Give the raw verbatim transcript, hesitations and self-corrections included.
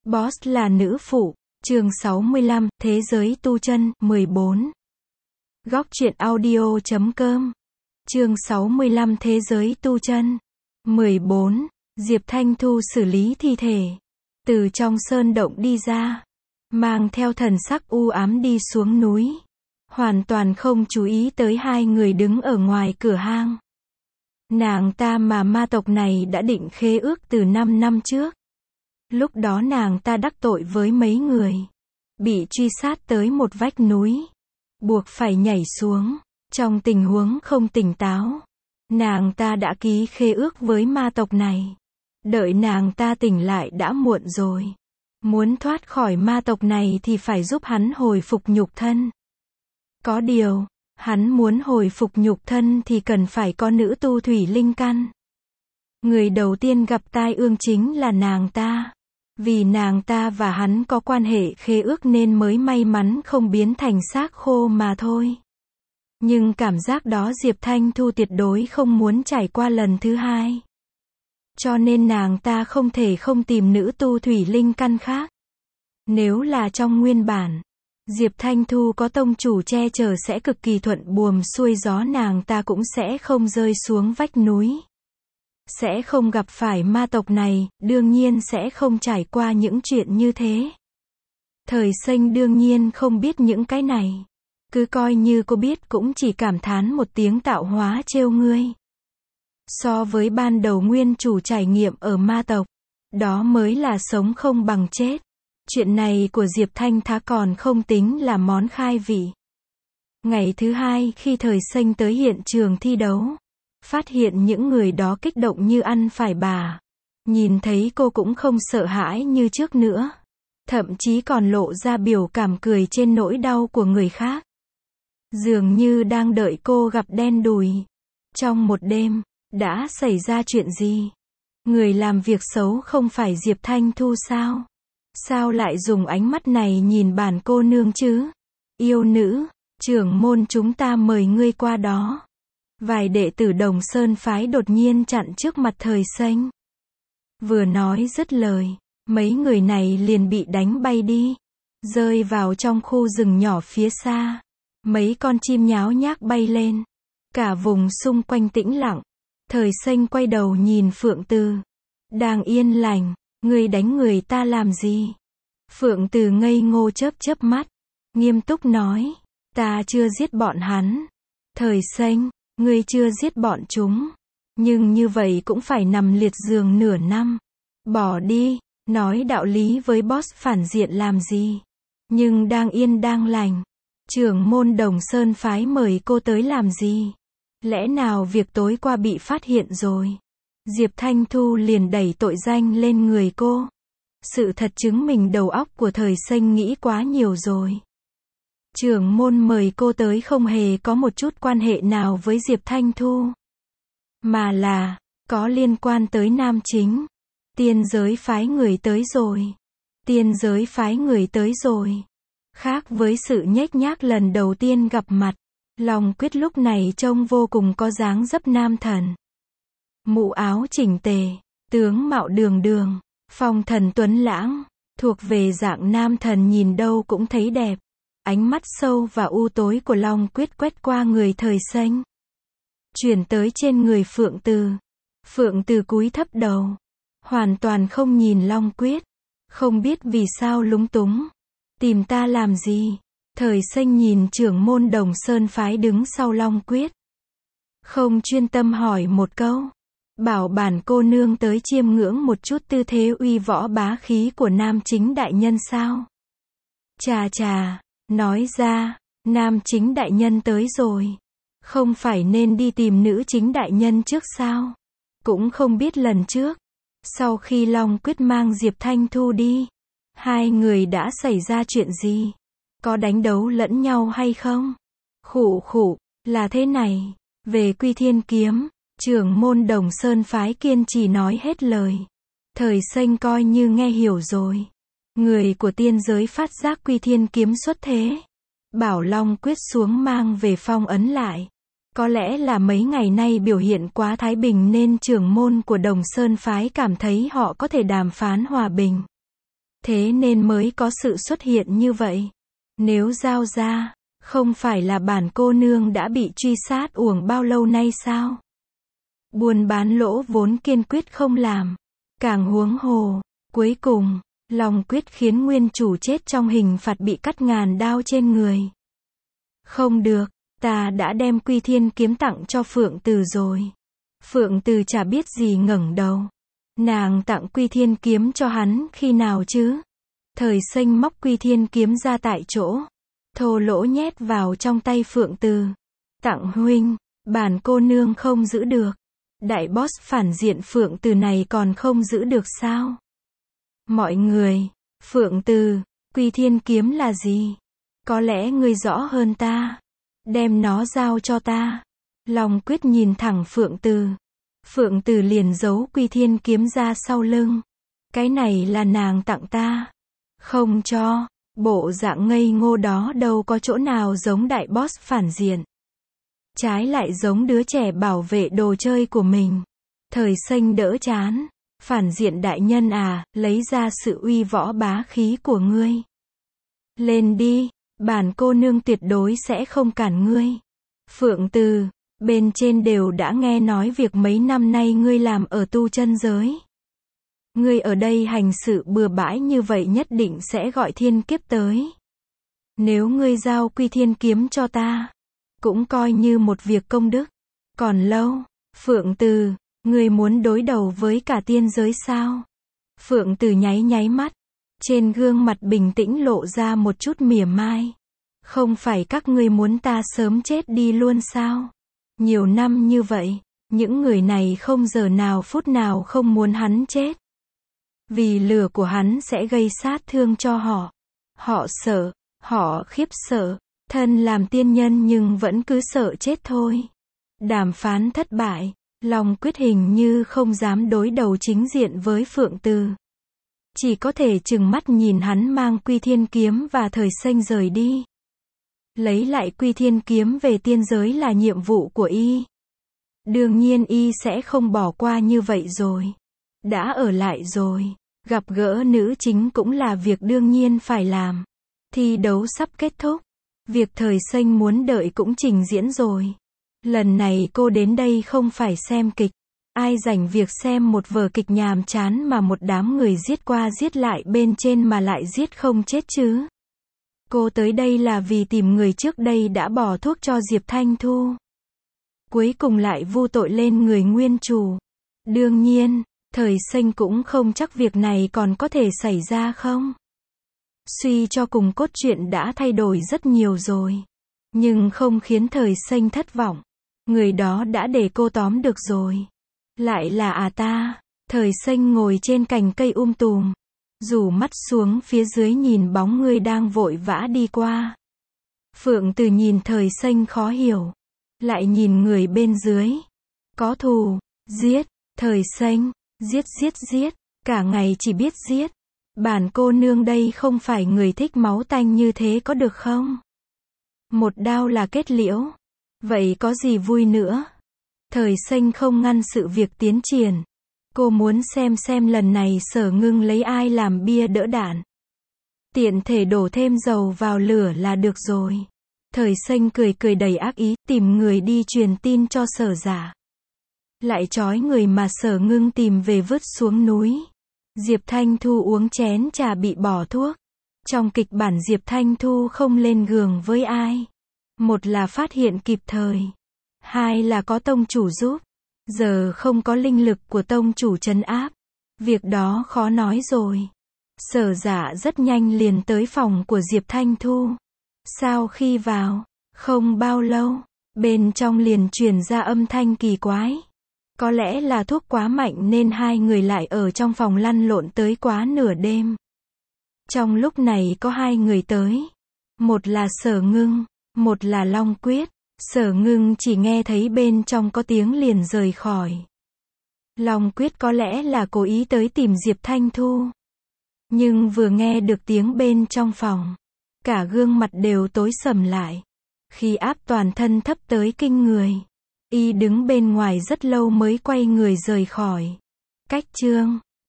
Boss là nữ phụ. Chương sáu mươi lăm, Thế giới tu chân, mười bốn. Góc truyện audio chấm com. Chương sáu mươi lăm, Thế giới tu chân. mười bốn. Diệp Thanh Thu xử lý thi thể. Từ trong sơn động đi ra. Mang theo thần sắc u ám đi xuống núi. Hoàn toàn không chú ý tới hai người đứng ở ngoài cửa hang. Nàng ta mà ma tộc này đã định khế ước từ năm năm trước. Lúc đó nàng ta đắc tội với mấy người. Bị truy sát tới một vách núi. Buộc phải nhảy xuống. Trong tình huống không tỉnh táo. Nàng ta đã ký khế ước với ma tộc này. Đợi nàng ta tỉnh lại đã muộn rồi. Muốn thoát khỏi ma tộc này thì phải giúp hắn hồi phục nhục thân. Có điều, hắn muốn hồi phục nhục thân thì cần phải có nữ tu thủy linh căn. Người đầu tiên gặp tai ương chính là nàng ta. Vì nàng ta và hắn có quan hệ khế ước nên mới may mắn không biến thành xác khô mà thôi. Nhưng cảm giác đó Diệp Thanh Thu tuyệt đối không muốn trải qua lần thứ hai. Cho nên nàng ta không thể không tìm nữ tu thủy linh căn khác. Nếu là trong nguyên bản, Diệp Thanh Thu có tông chủ che chở sẽ cực kỳ thuận buồm xuôi gió, nàng ta cũng sẽ không rơi xuống vách núi. Sẽ không gặp phải ma tộc này, đương nhiên sẽ không trải qua những chuyện như thế. Thời Xanh đương nhiên không biết những cái này. Cứ coi như cô biết cũng chỉ cảm thán một tiếng tạo hóa trêu ngươi. So với ban đầu nguyên chủ trải nghiệm ở ma tộc, đó mới là sống không bằng chết. Chuyện này của Diệp Thanh Thá còn không tính là món khai vị. Ngày thứ hai khi Thời Xanh tới hiện trường thi đấu, phát hiện những người đó kích động như ăn phải bà. Nhìn thấy cô cũng không sợ hãi như trước nữa. Thậm chí còn lộ ra biểu cảm cười trên nỗi đau của người khác. Dường như đang đợi cô gặp đen đủi. Trong một đêm, đã xảy ra chuyện gì? Người làm việc xấu không phải Diệp Thanh Thu sao? Sao lại dùng ánh mắt này nhìn bản cô nương chứ? Yêu nữ, trưởng môn chúng ta mời ngươi qua đó. Vài đệ tử Đồng Sơn phái đột nhiên chặn trước mặt Thời Xanh. Vừa nói dứt lời, mấy người này liền bị đánh bay đi, rơi vào trong khu rừng nhỏ phía xa. Mấy con chim nháo nhác bay lên. Cả vùng xung quanh tĩnh lặng. Thời Xanh quay đầu nhìn Phượng Từ. Đang yên lành, ngươi đánh người ta làm gì? Phượng Từ ngây ngô chớp chớp mắt, nghiêm túc nói, ta chưa giết bọn hắn. Thời Xanh, ngươi chưa giết bọn chúng. Nhưng như vậy cũng phải nằm liệt giường nửa năm. Bỏ đi, nói đạo lý với boss phản diện làm gì? Nhưng đang yên đang lành. Trưởng môn Đồng Sơn phái mời cô tới làm gì? Lẽ nào việc tối qua bị phát hiện rồi? Diệp Thanh Thu liền đẩy tội danh lên người cô. Sự thật chứng minh đầu óc của Thời Xanh nghĩ quá nhiều rồi. Trưởng môn mời cô tới không hề có một chút quan hệ nào với Diệp Thanh Thu. Mà là, có liên quan tới nam chính. Tiên giới phái người tới rồi. Tiên giới phái người tới rồi. Khác với sự nhếch nhác lần đầu tiên gặp mặt, Long Quyết lúc này trông vô cùng có dáng dấp nam thần. Mũ áo chỉnh tề, tướng mạo đường đường, phong thần tuấn lãng, thuộc về dạng nam thần nhìn đâu cũng thấy đẹp. Ánh mắt sâu và u tối của Long Quyết quét qua người Thời Xanh, chuyển tới trên người Phượng Từ. Phượng Từ cúi thấp đầu, hoàn toàn không nhìn Long Quyết, không biết vì sao lúng túng. Tìm ta làm gì? Thời Xanh nhìn trưởng môn Đồng Sơn phái đứng sau Long Quyết. Không chuyên tâm hỏi một câu. Bảo bản cô nương tới chiêm ngưỡng một chút tư thế uy võ bá khí của nam chính đại nhân sao? Chà chà, nói ra, nam chính đại nhân tới rồi. Không phải nên đi tìm nữ chính đại nhân trước sao? Cũng không biết lần trước, sau khi Long Quyết mang Diệp Thanh Thu đi, hai người đã xảy ra chuyện gì? Có đánh đấu lẫn nhau hay không? Khụ khụ, là thế này. Về Quy Thiên Kiếm, trưởng môn Đồng Sơn phái kiên trì nói hết lời. Thời Xanh coi như nghe hiểu rồi. Người của tiên giới phát giác Quy Thiên Kiếm xuất thế. Bảo Long Quyết xuống mang về phong ấn lại. Có lẽ là mấy ngày nay biểu hiện quá thái bình nên trưởng môn của Đồng Sơn phái cảm thấy họ có thể đàm phán hòa bình. Thế nên mới có sự xuất hiện như vậy. Nếu giao ra, không phải là bản cô nương đã bị truy sát uổng bao lâu nay sao? Buôn bán lỗ vốn kiên quyết không làm. Càng huống hồ, cuối cùng, Long Quyết khiến nguyên chủ chết trong hình phạt bị cắt ngàn đao trên người. Không được, ta đã đem Quy Thiên kiếm tặng cho Phượng Từ rồi. Phượng Từ chả biết gì ngẩng đầu. Nàng tặng Quy Thiên kiếm cho hắn khi nào chứ? Thời Xanh móc Quy Thiên kiếm ra tại chỗ, thô lỗ nhét vào trong tay Phượng Từ. Tặng huynh, bản cô nương không giữ được. Đại boss phản diện Phượng Từ này còn không giữ được sao? Mọi người, Phượng Từ, Quy Thiên kiếm là gì? Có lẽ ngươi rõ hơn ta. Đem nó giao cho ta. Long Quyết nhìn thẳng Phượng Từ. Phượng Từ liền giấu Quy Thiên kiếm ra sau lưng. Cái này là nàng tặng ta. Không cho, bộ dạng ngây ngô đó đâu có chỗ nào giống đại boss phản diện. Trái lại giống đứa trẻ bảo vệ đồ chơi của mình. Thời Xanh đỡ chán. Phản diện đại nhân à, lấy ra sự uy võ bá khí của ngươi. Lên đi, bản cô nương tuyệt đối sẽ không cản ngươi. Phượng Từ, bên trên đều đã nghe nói việc mấy năm nay ngươi làm ở tu chân giới. Ngươi ở đây hành sự bừa bãi như vậy nhất định sẽ gọi thiên kiếp tới. Nếu ngươi giao Quy Thiên kiếm cho ta, cũng coi như một việc công đức. Còn lâu, Phượng Từ, ngươi muốn đối đầu với cả tiên giới sao? Phượng Từ nháy nháy mắt, trên gương mặt bình tĩnh lộ ra một chút mỉa mai. Không phải các ngươi muốn ta sớm chết đi luôn sao? Nhiều năm như vậy, những người này không giờ nào phút nào không muốn hắn chết. Vì lửa của hắn sẽ gây sát thương cho họ. Họ sợ, họ khiếp sợ, thân làm tiên nhân nhưng vẫn cứ sợ chết thôi. Đàm phán thất bại, Long Quyết hình như không dám đối đầu chính diện với Phượng Từ. Chỉ có thể trừng mắt nhìn hắn mang Quy Thiên kiếm và Thời Xanh rời đi. Lấy lại Quy Thiên kiếm về tiên giới là nhiệm vụ của y. Đương nhiên y sẽ không bỏ qua như vậy rồi. Đã ở lại rồi, gặp gỡ nữ chính cũng là việc đương nhiên phải làm. Thi đấu sắp kết thúc, việc Thời Xanh muốn đợi cũng trình diễn rồi. Lần này cô đến đây không phải xem kịch. Ai rảnh việc xem một vở kịch nhàm chán mà một đám người giết qua giết lại bên trên mà lại giết không chết chứ. Cô tới đây là vì tìm người trước đây đã bỏ thuốc cho Diệp Thanh Thu. Cuối cùng lại vu tội lên người nguyên chủ. Đương nhiên, Thời Xanh cũng không chắc việc này còn có thể xảy ra không. Suy cho cùng cốt truyện đã thay đổi rất nhiều rồi. Nhưng không khiến Thời Xanh thất vọng. Người đó đã để cô tóm được rồi. Lại là à ta. Thời Xanh ngồi trên cành cây um tùm. Rủ mắt xuống phía dưới nhìn bóng người đang vội vã đi qua. Phượng Từ nhìn Thời Xanh khó hiểu. Lại nhìn người bên dưới. Có thù, giết, Thời Xanh, giết giết giết, cả ngày chỉ biết giết. Bản cô nương đây không phải người thích máu tanh như thế có được không? Một đao là kết liễu. Vậy có gì vui nữa? Thời Xanh không ngăn sự việc tiến triển. Cô muốn xem xem lần này Sở Ngưng lấy ai làm bia đỡ đạn. Tiện thể đổ thêm dầu vào lửa là được rồi. Thời Xanh cười cười đầy ác ý, tìm người đi truyền tin cho Sở Giả. Lại trói người mà Sở Ngưng tìm về vứt xuống núi. Diệp Thanh Thu uống chén trà bị bỏ thuốc. Trong kịch bản Diệp Thanh Thu không lên giường với ai. Một là phát hiện kịp thời. Hai là có tông chủ giúp. Giờ không có linh lực của tông chủ trấn áp. Việc đó khó nói rồi. Sở Giả rất nhanh liền tới phòng của Diệp Thanh Thu. Sau khi vào, không bao lâu, bên trong liền truyền ra âm thanh kỳ quái. Có lẽ là thuốc quá mạnh nên hai người lại ở trong phòng lăn lộn tới quá nửa đêm. Trong lúc này có hai người tới. Một là Sở Ngưng, một là Long Quyết. Sở Ngưng chỉ nghe thấy bên trong có tiếng liền rời khỏi. Long Quyết có lẽ là cố ý tới tìm Diệp Thanh Thu. Nhưng vừa nghe được tiếng bên trong phòng, cả gương mặt đều tối sầm lại. Khí áp toàn thân thấp tới kinh người. Y đứng bên ngoài rất lâu mới quay người rời khỏi. Cách chương